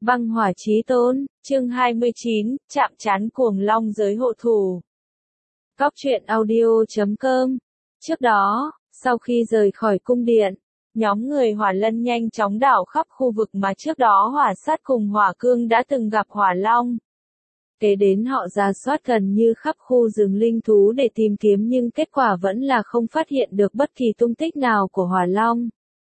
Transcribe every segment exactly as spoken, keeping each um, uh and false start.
Băng hỏa chí tôn, chương hai mươi chín, chạm trán cuồng long giới hộ thủ. Cóc truyện audio chấm com. Trước đó, sau khi rời khỏi cung điện, nhóm người Hỏa Lân nhanh chóng đảo khắp khu vực mà trước đó Hỏa Sát cùng Hỏa Cương đã từng gặp Hỏa Long. Kế đến họ rà soát gần như khắp khu rừng linh thú để tìm kiếm nhưng kết quả vẫn là không phát hiện được bất kỳ tung tích nào của Hỏa Long.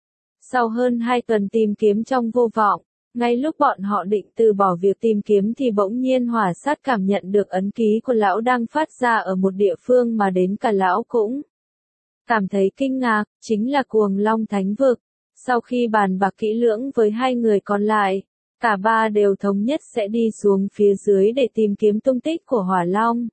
Sau hơn hai tuần tìm kiếm trong vô vọng, ngay lúc bọn họ định từ bỏ việc tìm kiếm thì bỗng nhiên Hỏa Sát cảm nhận được ấn ký của lão đang phát ra ở một địa phương mà đến cả lão cũng cảm thấy kinh ngạc, chính là Cuồng Long Thánh Vực. Sau khi bàn bạc kỹ lưỡng với hai người còn lại, cả ba đều thống nhất sẽ đi xuống phía dưới để tìm kiếm tung tích của Hỏa Long.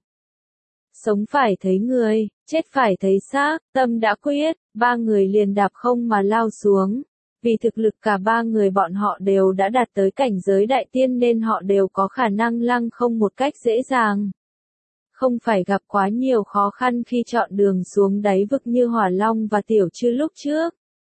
Sống phải thấy người, chết phải thấy xác, tâm đã quyết, ba người liền đạp không mà lao xuống. Vì thực lực cả ba người bọn họ đều đã đạt tới cảnh giới đại tiên nên họ đều có khả năng lăng không một cách dễ dàng. Không phải gặp quá nhiều khó khăn khi chọn đường xuống đáy vực như Hỏa Long và Tiểu Trư lúc trước.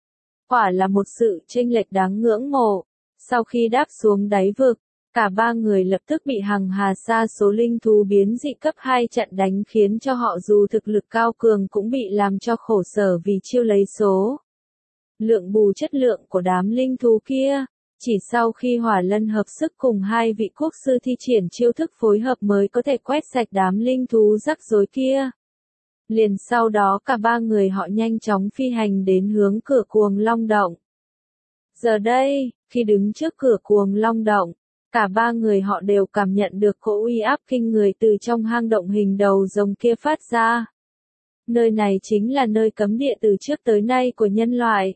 Quả là một sự chênh lệch đáng ngưỡng mộ. Sau khi đáp xuống đáy vực, cả ba người lập tức bị hằng hà sa số linh thú biến dị cấp hai chặn đánh khiến cho họ dù thực lực cao cường cũng bị làm cho khổ sở vì chiêu lấy số. Lượng bù chất lượng của đám linh thú kia, chỉ sau khi Hỏa Lân hợp sức cùng hai vị quốc sư thi triển chiêu thức phối hợp mới có thể quét sạch đám linh thú rắc rối kia. Liền sau đó cả ba người họ nhanh chóng phi hành đến hướng cửa Cuồng Long Động. Giờ đây, khi đứng trước cửa Cuồng Long Động, cả ba người họ đều cảm nhận được cỗ uy áp kinh người từ trong hang động hình đầu rồng kia phát ra. Nơi này chính là nơi cấm địa từ trước tới nay của nhân loại.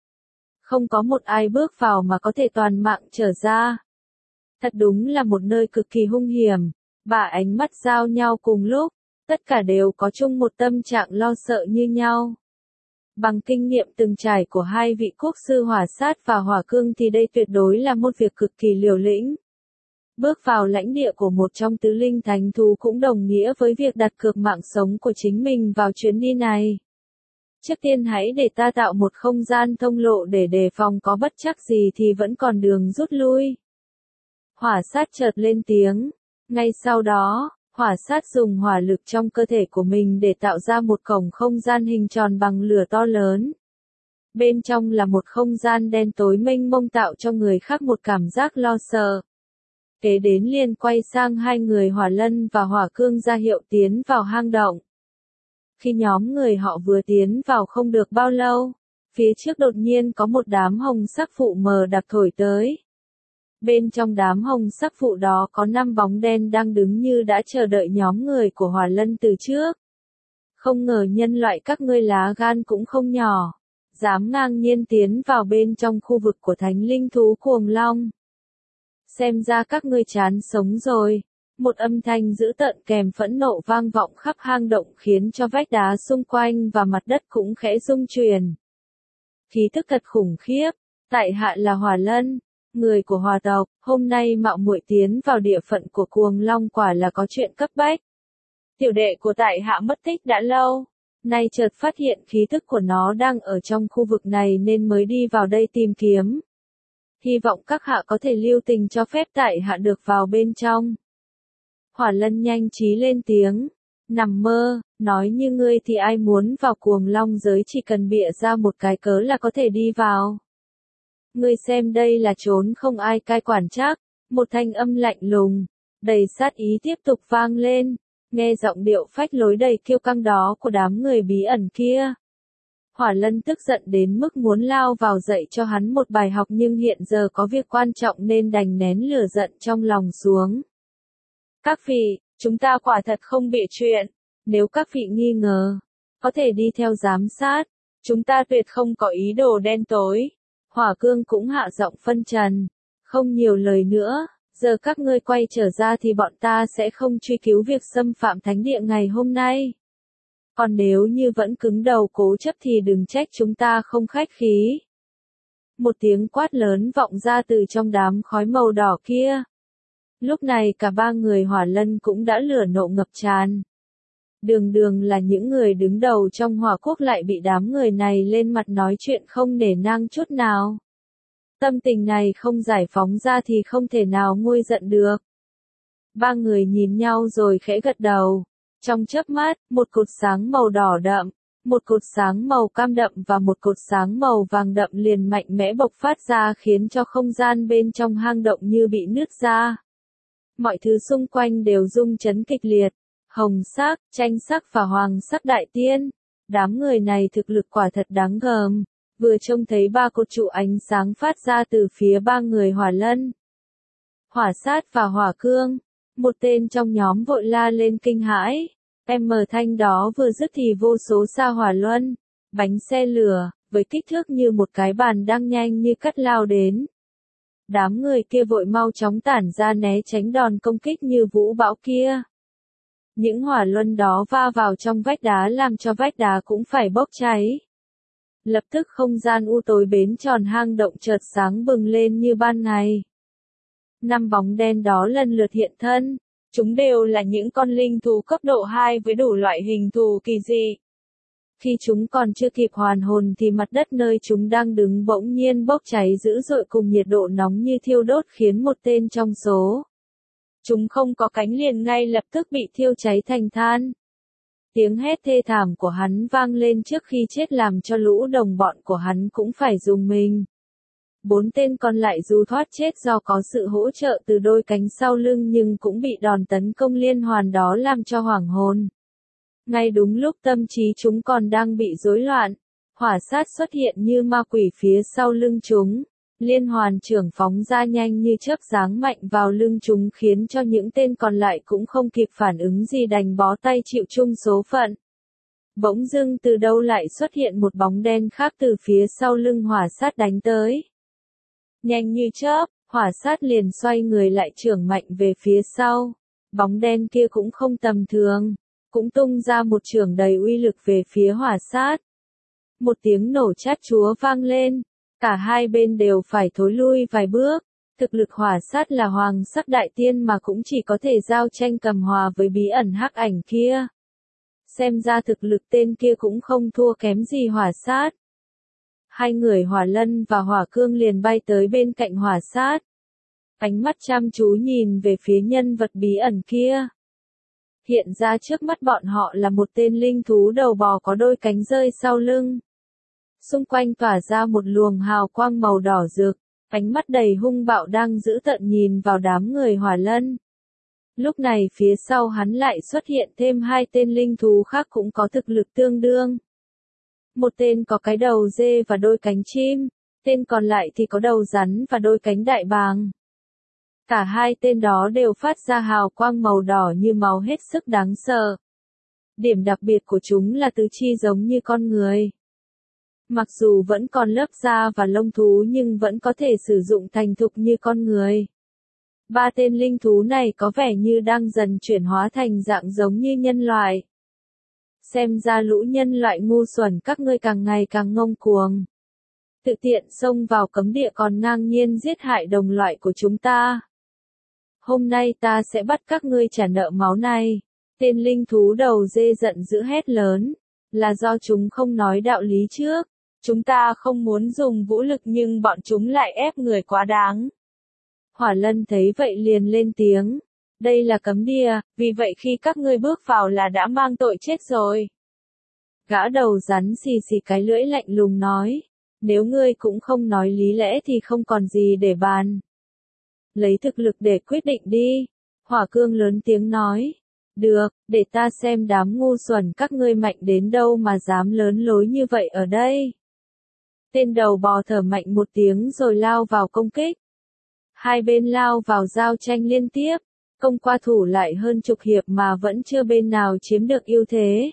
Không có một ai bước vào mà có thể toàn mạng trở ra. Thật đúng là một nơi cực kỳ hung hiểm, ba ánh mắt giao nhau cùng lúc, tất cả đều có chung một tâm trạng lo sợ như nhau. Bằng kinh nghiệm từng trải của hai vị quốc sư Hỏa Sát và Hỏa Cương thì đây tuyệt đối là một việc cực kỳ liều lĩnh. Bước vào lãnh địa của một trong tứ linh thánh thú cũng đồng nghĩa với việc đặt cược mạng sống của chính mình vào chuyến đi này. Trước tiên hãy để ta tạo một không gian thông lộ để đề phòng có bất trắc gì thì vẫn còn đường rút lui. Hỏa Sát chợt lên tiếng. Ngay sau đó, Hỏa Sát dùng hỏa lực trong cơ thể của mình để tạo ra một cổng không gian hình tròn bằng lửa to lớn. Bên trong là một không gian đen tối mênh mông tạo cho người khác một cảm giác lo sợ. Kế đến liền quay sang hai người Hỏa Lân và Hỏa Cương ra hiệu tiến vào hang động. Khi nhóm người họ vừa tiến vào không được bao lâu, phía trước đột nhiên có một đám hồng sắc phụ mờ đặc thổi tới. Bên trong đám hồng sắc phụ đó có năm bóng đen đang đứng như đã chờ đợi nhóm người của Hỏa Lân từ trước. Không ngờ nhân loại các ngươi lá gan cũng không nhỏ, dám ngang nhiên tiến vào bên trong khu vực của thánh linh thú Cuồng Long. Xem ra các ngươi chán sống rồi. Một âm thanh dữ tợn kèm phẫn nộ vang vọng khắp hang động khiến cho vách đá xung quanh và mặt đất cũng khẽ rung chuyển. Khí tức thật khủng khiếp, tại hạ là Hỏa Lân, người của Hỏa tộc, hôm nay mạo muội tiến vào địa phận của Cuồng Long quả là có chuyện cấp bách. Tiểu đệ của tại hạ mất tích đã lâu, nay chợt phát hiện khí tức của nó đang ở trong khu vực này nên mới đi vào đây tìm kiếm. Hy vọng các hạ có thể lưu tình cho phép tại hạ được vào bên trong. Hỏa Lân nhanh trí lên tiếng. Nằm mơ, nói như ngươi thì ai muốn vào Cuồng Long giới chỉ cần bịa ra một cái cớ là có thể đi vào. Ngươi xem đây là trốn không ai cai quản chắc. Một thanh âm lạnh lùng, đầy sát ý tiếp tục vang lên. Nghe giọng điệu phách lối đầy kiêu căng đó của đám người bí ẩn kia. Hỏa Lân tức giận đến mức muốn lao vào dạy cho hắn một bài học nhưng hiện giờ có việc quan trọng nên đành nén lửa giận trong lòng xuống. Các vị, chúng ta quả thật không bịa chuyện. Nếu các vị nghi ngờ, có thể đi theo giám sát. Chúng ta tuyệt không có ý đồ đen tối. Hỏa Cương cũng hạ giọng phân trần. Không nhiều lời nữa, giờ các ngươi quay trở ra thì bọn ta sẽ không truy cứu việc xâm phạm thánh địa ngày hôm nay. Còn nếu như vẫn cứng đầu cố chấp thì đừng trách chúng ta không khách khí. Một tiếng quát lớn vọng ra từ trong đám khói màu đỏ kia. Lúc này cả ba người Hỏa Lân cũng đã lửa nộ ngập tràn. Đường đường là những người đứng đầu trong Hỏa Quốc lại bị đám người này lên mặt nói chuyện không nể nang chút nào. Tâm tình này không giải phóng ra thì không thể nào nguôi giận được. Ba người nhìn nhau rồi khẽ gật đầu. Trong chớp mắt, một cột sáng màu đỏ đậm, một cột sáng màu cam đậm và một cột sáng màu vàng đậm liền mạnh mẽ bộc phát ra khiến cho không gian bên trong hang động như bị nứt ra. Mọi thứ xung quanh đều rung chấn kịch liệt. Hồng sắc, tranh sắc và hoàng sắc đại tiên. Đám người này thực lực quả thật đáng gờm. Vừa trông thấy ba cột trụ ánh sáng phát ra từ phía ba người Hỏa Lân, Hỏa Sát và Hỏa Cương. Một tên trong nhóm vội la lên kinh hãi. Em mờ thanh đó vừa dứt thì vô số sa hỏa luân, bánh xe lửa, với kích thước như một cái bàn đang nhanh như cắt lao đến. Đám người kia vội mau chóng tản ra né tránh đòn công kích như vũ bão kia. Những hỏa luân đó va vào trong vách đá làm cho vách đá cũng phải bốc cháy. Lập tức không gian u tối bến tròn hang động chợt sáng bừng lên như ban ngày. Năm bóng đen đó lần lượt hiện thân. Chúng đều là những con linh thú cấp độ hai với đủ loại hình thù kỳ dị. Khi chúng còn chưa kịp hoàn hồn thì mặt đất nơi chúng đang đứng bỗng nhiên bốc cháy dữ dội cùng nhiệt độ nóng như thiêu đốt khiến một tên trong số chúng không có cánh liền ngay lập tức bị thiêu cháy thành than. Tiếng hét thê thảm của hắn vang lên trước khi chết làm cho lũ đồng bọn của hắn cũng phải rùng mình. Bốn tên còn lại dù thoát chết do có sự hỗ trợ từ đôi cánh sau lưng nhưng cũng bị đòn tấn công liên hoàn đó làm cho hoảng hồn. Ngay đúng lúc tâm trí chúng còn đang bị rối loạn, Hỏa Sát xuất hiện như ma quỷ phía sau lưng chúng. Liên hoàn trưởng phóng ra nhanh như chớp giáng mạnh vào lưng chúng khiến cho những tên còn lại cũng không kịp phản ứng gì đành bó tay chịu chung số phận. Bỗng dưng từ đâu lại xuất hiện một bóng đen khác từ phía sau lưng Hỏa Sát đánh tới. Nhanh như chớp, Hỏa Sát liền xoay người lại chưởng mạnh về phía sau. Bóng đen kia cũng không tầm thường, cũng tung ra một chưởng đầy uy lực về phía Hỏa Sát. Một tiếng nổ chát chúa vang lên, cả hai bên đều phải thối lui vài bước. Thực lực Hỏa Sát là hoàng sắc đại tiên mà cũng chỉ có thể giao tranh cầm hòa với bí ẩn hắc ảnh kia. Xem ra thực lực tên kia cũng không thua kém gì Hỏa Sát. Hai người Hỏa Lân và Hỏa Cương liền bay tới bên cạnh Hỏa Sát. Ánh mắt chăm chú nhìn về phía nhân vật bí ẩn kia. Hiện ra trước mắt bọn họ là một tên linh thú đầu bò có đôi cánh rơi sau lưng. Xung quanh tỏa ra một luồng hào quang màu đỏ rực, ánh mắt đầy hung bạo đang giữ tợn nhìn vào đám người Hỏa Lân. Lúc này phía sau hắn lại xuất hiện thêm hai tên linh thú khác cũng có thực lực tương đương. Một tên có cái đầu dê và đôi cánh chim, tên còn lại thì có đầu rắn và đôi cánh đại bàng. Cả hai tên đó đều phát ra hào quang màu đỏ như máu hết sức đáng sợ. Điểm đặc biệt của chúng là tứ chi giống như con người. Mặc dù vẫn còn lớp da và lông thú nhưng vẫn có thể sử dụng thành thục như con người. Ba tên linh thú này có vẻ như đang dần chuyển hóa thành dạng giống như nhân loại. Xem ra lũ nhân loại ngu xuẩn các ngươi càng ngày càng ngông cuồng. Tự tiện xông vào cấm địa còn ngang nhiên giết hại đồng loại của chúng ta. Hôm nay ta sẽ bắt các ngươi trả nợ máu này. Tên linh thú đầu dê giận dữ hét lớn. Là do chúng không nói đạo lý trước. Chúng ta không muốn dùng vũ lực nhưng bọn chúng lại ép người quá đáng. Hỏa Lân thấy vậy liền lên tiếng. Đây là cấm địa, vì vậy khi các ngươi bước vào là đã mang tội chết rồi. Gã đầu rắn xì xì cái lưỡi lạnh lùng nói. Nếu ngươi cũng không nói lý lẽ thì không còn gì để bàn. Lấy thực lực để quyết định đi. Hỏa Cương lớn tiếng nói. Được, để ta xem đám ngu xuẩn các ngươi mạnh đến đâu mà dám lớn lối như vậy ở đây. Tên đầu bò thở mạnh một tiếng rồi lao vào công kích. Hai bên lao vào giao tranh liên tiếp, công qua thủ lại hơn chục hiệp mà vẫn chưa bên nào chiếm được ưu thế.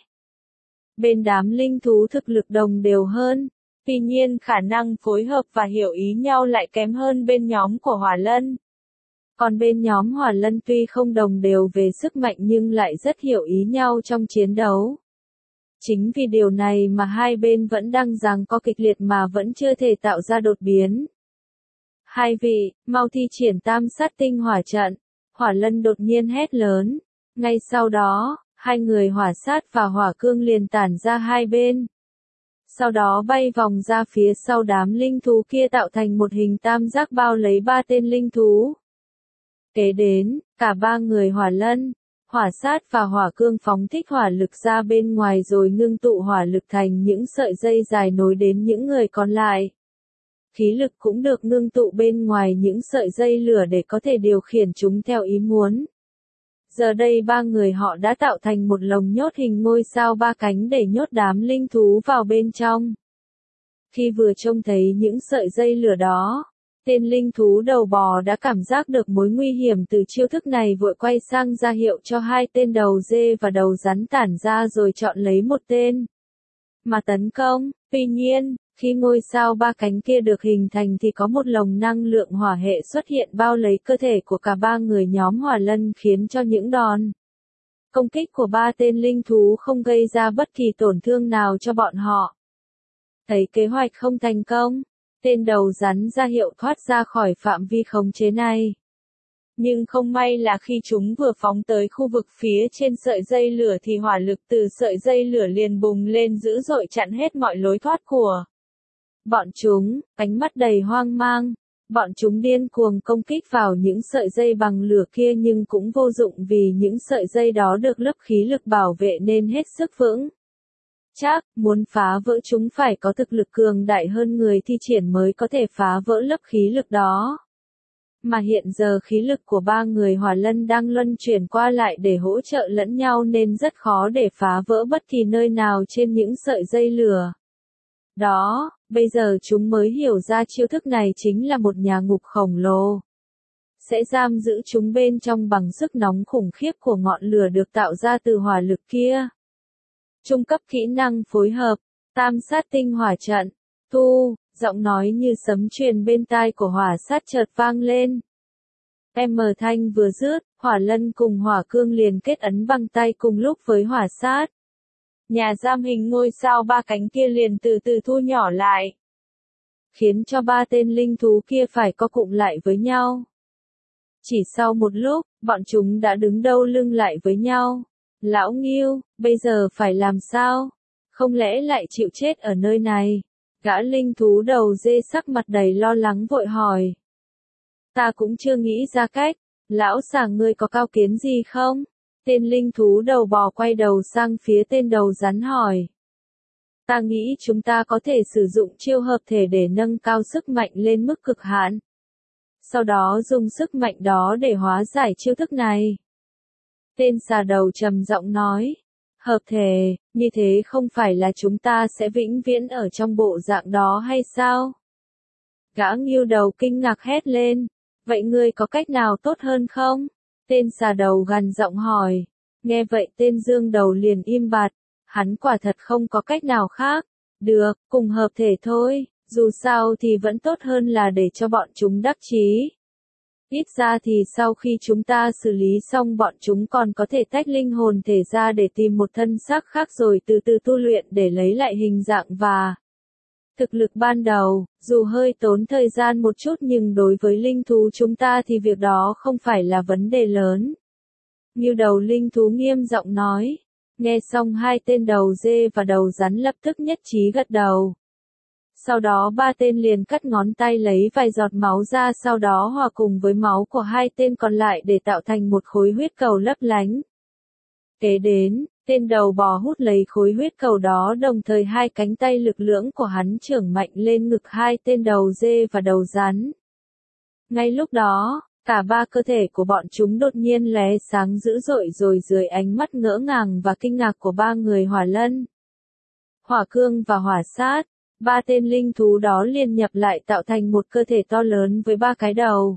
Bên đám linh thú thực lực đồng đều hơn, tuy nhiên khả năng phối hợp và hiểu ý nhau lại kém hơn bên nhóm của Hỏa Lân. Còn bên nhóm Hỏa Lân tuy không đồng đều về sức mạnh nhưng lại rất hiểu ý nhau trong chiến đấu. Chính vì điều này mà hai bên vẫn đang giằng co kịch liệt mà vẫn chưa thể tạo ra đột biến. Hai vị, mau thi triển tam sát tinh hỏa trận. Hỏa Lân đột nhiên hét lớn. Ngay sau đó, hai người Hỏa Sát và Hỏa Cương liền tản ra hai bên. sau đó bay vòng ra phía sau đám linh thú kia tạo thành một hình tam giác bao lấy ba tên linh thú. Kế đến, cả ba người hỏa lân, hỏa sát và hỏa cương phóng thích hỏa lực ra bên ngoài rồi ngưng tụ hỏa lực thành những sợi dây dài nối đến những người còn lại. Khí lực cũng được ngưng tụ bên ngoài những sợi dây lửa để có thể điều khiển chúng theo ý muốn. Giờ đây ba người họ đã tạo thành một lồng nhốt hình ngôi sao ba cánh để nhốt đám linh thú vào bên trong. Khi vừa trông thấy những sợi dây lửa đó, tên linh thú đầu bò đã cảm giác được mối nguy hiểm từ chiêu thức này, vội quay sang ra hiệu cho hai tên đầu dê và đầu rắn tản ra rồi chọn lấy một tên mà tấn công. Tuy nhiên, khi ngôi sao ba cánh kia được hình thành thì có một lồng năng lượng hỏa hệ xuất hiện bao lấy cơ thể của cả ba người nhóm hỏa lân, khiến cho những đòn công kích của ba tên linh thú không gây ra bất kỳ tổn thương nào cho bọn họ. Thấy kế hoạch không thành công, tên đầu rắn ra hiệu thoát ra khỏi phạm vi khống chế này. Nhưng không may là khi chúng vừa phóng tới khu vực phía trên sợi dây lửa thì hỏa lực từ sợi dây lửa liền bùng lên dữ dội, chặn hết mọi lối thoát của bọn chúng. Ánh mắt đầy hoang mang, bọn chúng điên cuồng công kích vào những sợi dây bằng lửa kia nhưng cũng vô dụng vì những sợi dây đó được lớp khí lực bảo vệ nên hết sức vững chắc. Muốn phá vỡ chúng phải có thực lực cường đại hơn người thi triển mới có thể phá vỡ lớp khí lực đó. Mà hiện giờ khí lực của ba người hỏa lân đang luân chuyển qua lại để hỗ trợ lẫn nhau nên rất khó để phá vỡ bất kỳ nơi nào trên những sợi dây lửa đó. Bây giờ chúng mới hiểu ra chiêu thức này chính là một nhà ngục khổng lồ, sẽ giam giữ chúng bên trong bằng sức nóng khủng khiếp của ngọn lửa được tạo ra từ hỏa lực kia. Trung cấp kỹ năng phối hợp, tam sát tinh hỏa trận. Thu, giọng nói như sấm truyền bên tai của hỏa sát chợt vang lên. M thanh vừa dứt, hỏa lân cùng hỏa cương liền kết ấn bằng tay cùng lúc với hỏa sát. Nhà giam hình ngôi sao ba cánh kia liền từ từ thu nhỏ lại, khiến cho ba tên linh thú kia phải co cụm lại với nhau. Chỉ sau một lúc, bọn chúng đã đứng đâu lưng lại với nhau. Lão Ngưu, bây giờ phải làm sao? Không lẽ lại chịu chết ở nơi này? Gã linh thú đầu dê sắc mặt đầy lo lắng vội hỏi. Ta cũng chưa nghĩ ra cách. Lão già, ngươi có cao kiến gì không? Tên linh thú đầu bò quay đầu sang phía tên đầu rắn hỏi. Ta nghĩ chúng ta có thể sử dụng chiêu hợp thể để nâng cao sức mạnh lên mức cực hạn. Sau đó dùng sức mạnh đó để hóa giải chiêu thức này. Tên xà đầu trầm giọng nói. Hợp thể, như thế không phải là chúng ta sẽ vĩnh viễn ở trong bộ dạng đó hay sao? Gã Ngưu đầu kinh ngạc hét lên. Vậy ngươi có cách nào tốt hơn không? Tên xà đầu gằn giọng hỏi. Nghe vậy tên dương đầu liền im bặt. Hắn quả thật không có cách nào khác. Được, cùng hợp thể thôi, dù sao thì vẫn tốt hơn là để cho bọn chúng đắc chí. Ít ra thì sau khi chúng ta xử lý xong bọn chúng còn có thể tách linh hồn thể ra để tìm một thân xác khác rồi từ từ tu luyện để lấy lại hình dạng và thực lực ban đầu. Dù hơi tốn thời gian một chút nhưng đối với linh thú chúng ta thì việc đó không phải là vấn đề lớn. Ngưu đầu linh thú nghiêm giọng nói. Nghe xong hai tên đầu dê và đầu rắn lập tức nhất trí gật đầu. Sau đó ba tên liền cắt ngón tay lấy vài giọt máu ra, sau đó hòa cùng với máu của hai tên còn lại để tạo thành một khối huyết cầu lấp lánh. Kế đến, tên đầu bò hút lấy khối huyết cầu đó, đồng thời hai cánh tay lực lưỡng của hắn chưởng mạnh lên ngực hai tên đầu dê và đầu rắn. Ngay lúc đó, cả ba cơ thể của bọn chúng đột nhiên lóe sáng dữ dội rồi dưới ánh mắt ngỡ ngàng và kinh ngạc của ba người hỏa lân, hỏa cương và hỏa sát, ba tên linh thú đó liền nhập lại tạo thành một cơ thể to lớn với ba cái đầu.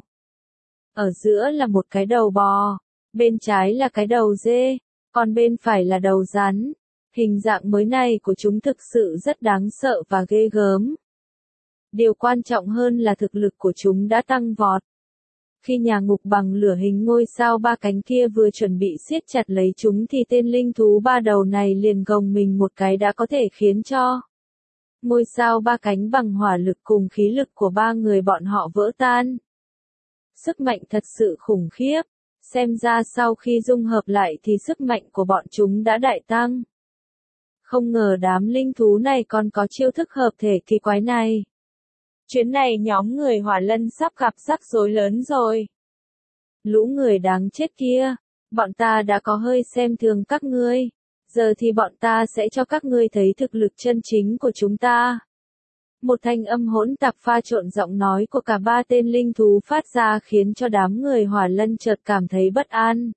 Ở giữa là một cái đầu bò, bên trái là cái đầu dê, còn bên phải là đầu rắn. Hình dạng mới này của chúng thực sự rất đáng sợ và ghê gớm. Điều quan trọng hơn là thực lực của chúng đã tăng vọt. Khi nhà ngục bằng lửa hình ngôi sao ba cánh kia vừa chuẩn bị siết chặt lấy chúng thì tên linh thú ba đầu này liền gồng mình một cái đã có thể khiến cho ngôi sao ba cánh bằng hỏa lực cùng khí lực của ba người bọn họ vỡ tan. Sức mạnh thật sự khủng khiếp. Xem ra sau khi dung hợp lại thì sức mạnh của bọn chúng đã đại tăng. Không ngờ đám linh thú này còn có chiêu thức hợp thể kỳ quái này. Chuyến này nhóm người Hỏa Lân sắp gặp rắc rối lớn rồi. Lũ người đáng chết kia, bọn ta đã có hơi xem thường các ngươi, giờ thì bọn ta sẽ cho các ngươi thấy thực lực chân chính của chúng ta. Một thanh âm hỗn tạp pha trộn giọng nói của cả ba tên linh thú phát ra khiến cho đám người Hỏa Lân chợt cảm thấy bất an.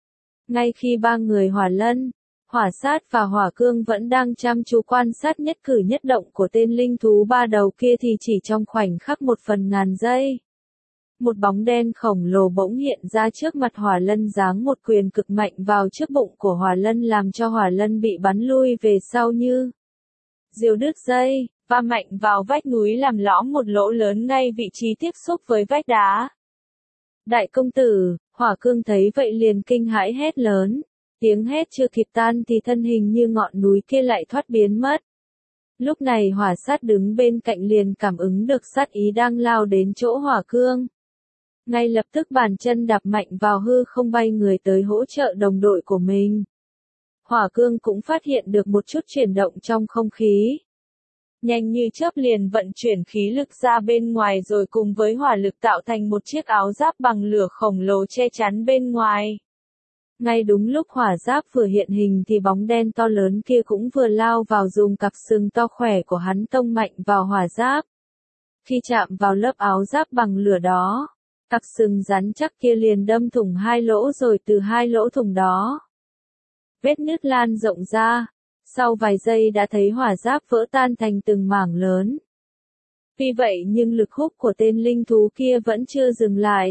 Ngay khi ba người Hỏa Lân, Hỏa Sát và Hỏa Cương vẫn đang chăm chú quan sát nhất cử nhất động của tên linh thú ba đầu kia thì chỉ trong khoảnh khắc một phần ngàn giây. Một bóng đen khổng lồ bỗng hiện ra trước mặt Hỏa Lân giáng một quyền cực mạnh vào trước bụng của Hỏa Lân làm cho Hỏa Lân bị bắn lui về sau như diều đứt dây, va mạnh vào vách núi làm lõm một lỗ lớn ngay vị trí tiếp xúc với vách đá. Đại công tử, Hỏa Cương thấy vậy liền kinh hãi hét lớn. Tiếng hét chưa kịp tan thì thân hình như ngọn núi kia lại thoát biến mất. Lúc này Hỏa Sát đứng bên cạnh liền cảm ứng được sát ý đang lao đến chỗ Hỏa Cương. Ngay lập tức bàn chân đạp mạnh vào hư không bay người tới hỗ trợ đồng đội của mình. Hỏa Cương cũng phát hiện được một chút chuyển động trong không khí. Nhanh như chớp liền vận chuyển khí lực ra bên ngoài rồi cùng với hỏa lực tạo thành một chiếc áo giáp bằng lửa khổng lồ che chắn bên ngoài. Ngay đúng lúc hỏa giáp vừa hiện hình thì bóng đen to lớn kia cũng vừa lao vào dùng cặp sừng to khỏe của hắn tông mạnh vào hỏa giáp. Khi chạm vào lớp áo giáp bằng lửa đó, cặp sừng rắn chắc kia liền đâm thủng hai lỗ rồi từ hai lỗ thủng đó, vết nứt lan rộng ra, sau vài giây đã thấy hỏa giáp vỡ tan thành từng mảng lớn. Vì vậy nhưng lực hút của tên linh thú kia vẫn chưa dừng lại.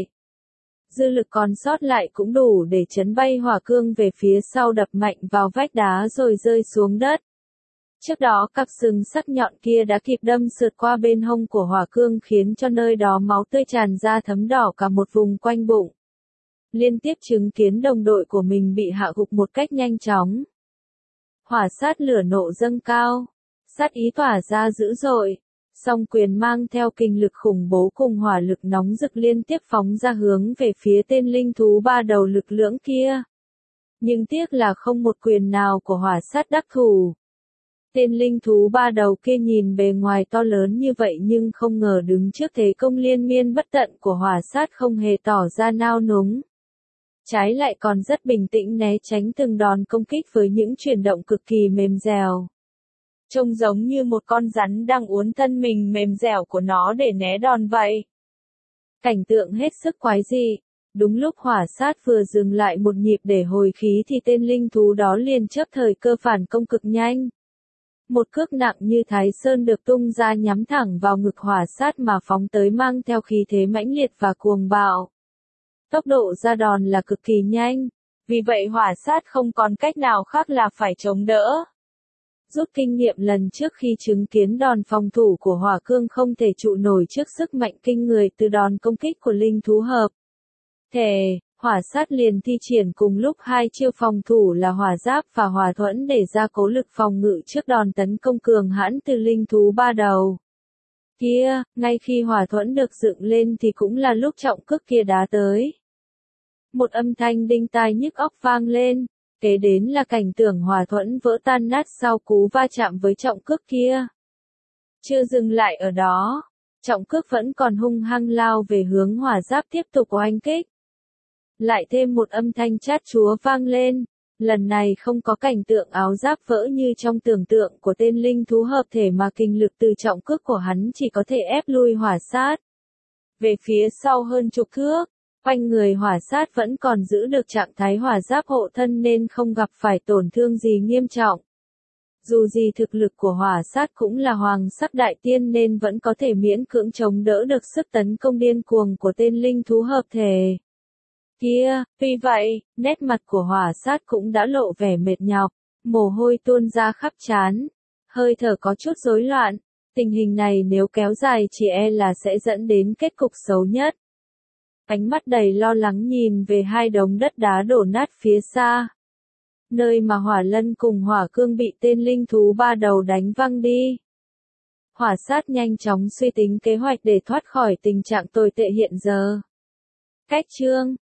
Dư lực còn sót lại cũng đủ để chấn bay Hỏa Cương về phía sau đập mạnh vào vách đá rồi rơi xuống đất. Trước đó cặp sừng sắc nhọn kia đã kịp đâm sượt qua bên hông của Hỏa Cương khiến cho nơi đó máu tươi tràn ra thấm đỏ cả một vùng quanh bụng. Liên tiếp chứng kiến đồng đội của mình bị hạ gục một cách nhanh chóng. Hỏa Sát lửa nộ dâng cao, sát ý tỏa ra dữ dội. Song quyền mang theo kinh lực khủng bố cùng hỏa lực nóng rực liên tiếp phóng ra hướng về phía tên linh thú ba đầu lực lưỡng kia. Nhưng tiếc là không một quyền nào của Hỏa Sát đắc thủ. Tên linh thú ba đầu kia nhìn bề ngoài to lớn như vậy nhưng không ngờ đứng trước thế công liên miên bất tận của Hỏa Sát không hề tỏ ra nao núng. Trái lại còn rất bình tĩnh né tránh từng đòn công kích với những chuyển động cực kỳ mềm dẻo. Trông giống như một con rắn đang uốn thân mình mềm dẻo của nó để né đòn vậy. Cảnh tượng hết sức quái dị. Đúng lúc Hỏa Sát vừa dừng lại một nhịp để hồi khí thì tên linh thú đó liền chớp thời cơ phản công cực nhanh. Một cước nặng như Thái Sơn được tung ra nhắm thẳng vào ngực Hỏa Sát mà phóng tới mang theo khí thế mãnh liệt và cuồng bạo. Tốc độ ra đòn là cực kỳ nhanh, vì vậy Hỏa Sát không còn cách nào khác là phải chống đỡ. Rút kinh nghiệm lần trước khi chứng kiến đòn phòng thủ của Hỏa Cương không thể trụ nổi trước sức mạnh kinh người từ đòn công kích của linh thú hợp thể, Hỏa Sát liền thi triển cùng lúc hai chiêu phòng thủ là hỏa giáp và hỏa thuẫn để ra cố lực phòng ngự trước đòn tấn công cường hãn từ linh thú ba đầu. Kia, ngay khi hỏa thuẫn được dựng lên thì cũng là lúc trọng cước kia đá tới. Một âm thanh đinh tai nhức óc vang lên. Kế đến là cảnh tượng hỏa thuẫn vỡ tan nát sau cú va chạm với trọng cước kia. Chưa dừng lại ở đó, trọng cước vẫn còn hung hăng lao về hướng hỏa giáp tiếp tục oanh kích. Lại thêm một âm thanh chát chúa vang lên, lần này không có cảnh tượng áo giáp vỡ như trong tưởng tượng của tên linh thú hợp thể mà kinh lực từ trọng cước của hắn chỉ có thể ép lui Hỏa Sát về phía sau hơn chục thước. Quanh người Hỏa Sát vẫn còn giữ được trạng thái hỏa giáp hộ thân nên không gặp phải tổn thương gì nghiêm trọng. Dù gì thực lực của Hỏa Sát cũng là hoàng sắc đại tiên nên vẫn có thể miễn cưỡng chống đỡ được sức tấn công điên cuồng của tên linh thú hợp thể. Kia, vì vậy, nét mặt của Hỏa Sát cũng đã lộ vẻ mệt nhọc, mồ hôi tuôn ra khắp trán, hơi thở có chút rối loạn. Tình hình này nếu kéo dài chỉ e là sẽ dẫn đến kết cục xấu nhất. Ánh mắt đầy lo lắng nhìn về hai đống đất đá đổ nát phía xa. Nơi mà Hỏa Lân cùng Hỏa Cương bị tên linh thú ba đầu đánh văng đi. Hỏa Sát nhanh chóng suy tính kế hoạch để thoát khỏi tình trạng tồi tệ hiện giờ. Cách chương